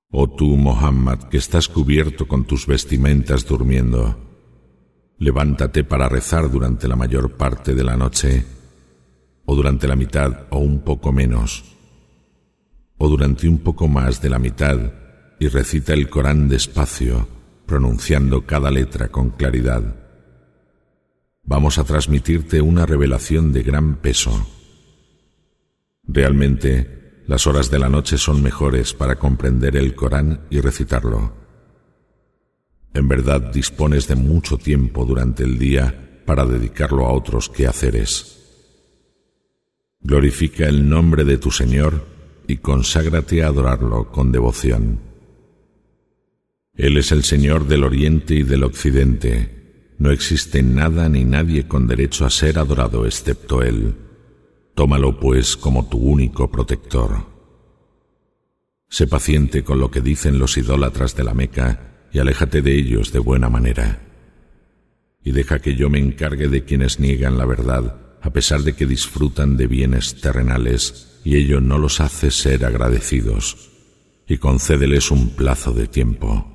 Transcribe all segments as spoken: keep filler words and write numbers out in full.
Oh tú, Muhammad, que estás cubierto con tus vestimentas durmiendo, levántate para rezar durante la mayor parte de la noche, o durante la mitad o un poco menos, o durante un poco más de la mitad, y recita el Corán despacio, pronunciando cada letra con claridad. Vamos a transmitirte una revelación de gran peso. Realmente, las horas de la noche son mejores para comprender el Corán y recitarlo. En verdad dispones de mucho tiempo durante el día para dedicarlo a otros quehaceres. Glorifica el nombre de tu Señor y conságrate a adorarlo con devoción. Él es el Señor del Oriente y del Occidente. No existe nada ni nadie con derecho a ser adorado excepto Él. Tómalo, pues, como tu único protector. Sé paciente con lo que dicen los idólatras de la Meca y aléjate de ellos de buena manera. Y deja que yo me encargue de quienes niegan la verdad, a pesar de que disfrutan de bienes terrenales, y ello no los hace ser agradecidos, y concédeles un plazo de tiempo.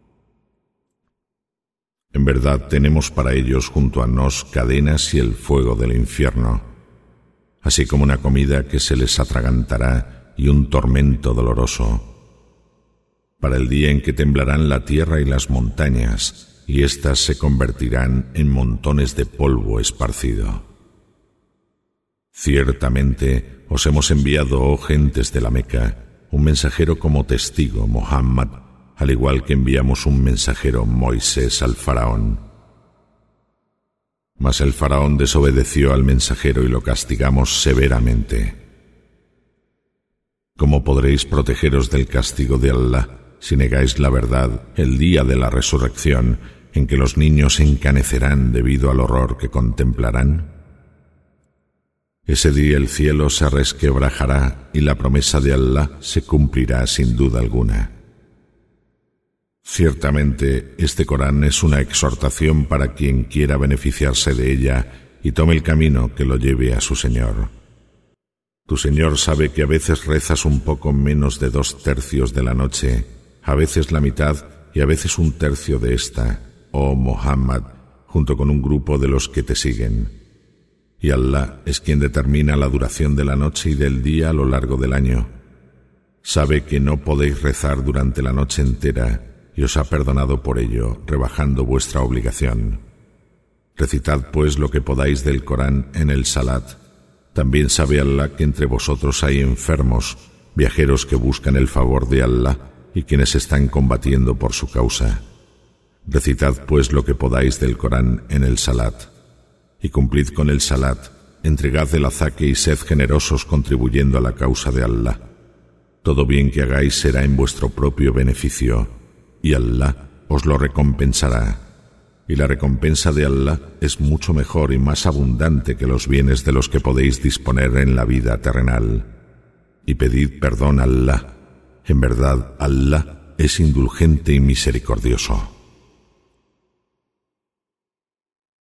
En verdad tenemos para ellos junto a nos cadenas y el fuego del infierno, así como una comida que se les atragantará y un tormento doloroso, para el día en que temblarán la tierra y las montañas, y éstas se convertirán en montones de polvo esparcido. Ciertamente os hemos enviado, oh gentes de la Meca, un mensajero como testigo, Muhammad, al igual que enviamos un mensajero, Moisés, al faraón. Mas el faraón desobedeció al mensajero y lo castigamos severamente. ¿Cómo podréis protegeros del castigo de Allah si negáis la verdad el día de la resurrección, en que los niños se encanecerán debido al horror que contemplarán? Ese día el cielo se resquebrajará y la promesa de Allah se cumplirá sin duda alguna. Ciertamente, este Corán es una exhortación para quien quiera beneficiarse de ella y tome el camino que lo lleve a su Señor. Tu Señor sabe que a veces rezas un poco menos de dos tercios de la noche, a veces la mitad y a veces un tercio de esta, oh Muhammad, junto con un grupo de los que te siguen. Y Allah es quien determina la duración de la noche y del día a lo largo del año. Sabe que no podéis rezar durante la noche entera, y os ha perdonado por ello, rebajando vuestra obligación. Recitad, pues, lo que podáis del Corán en el Salat. También sabe Allah que entre vosotros hay enfermos, viajeros que buscan el favor de Allah y quienes están combatiendo por su causa. Recitad, pues, lo que podáis del Corán en el Salat. Y cumplid con el Salat, entregad el azaque y sed generosos contribuyendo a la causa de Allah. Todo bien que hagáis será en vuestro propio beneficio, y Allah os lo recompensará. Y la recompensa de Allah es mucho mejor y más abundante que los bienes de los que podéis disponer en la vida terrenal. Y pedid perdón a Allah. En verdad, Allah es indulgente y misericordioso.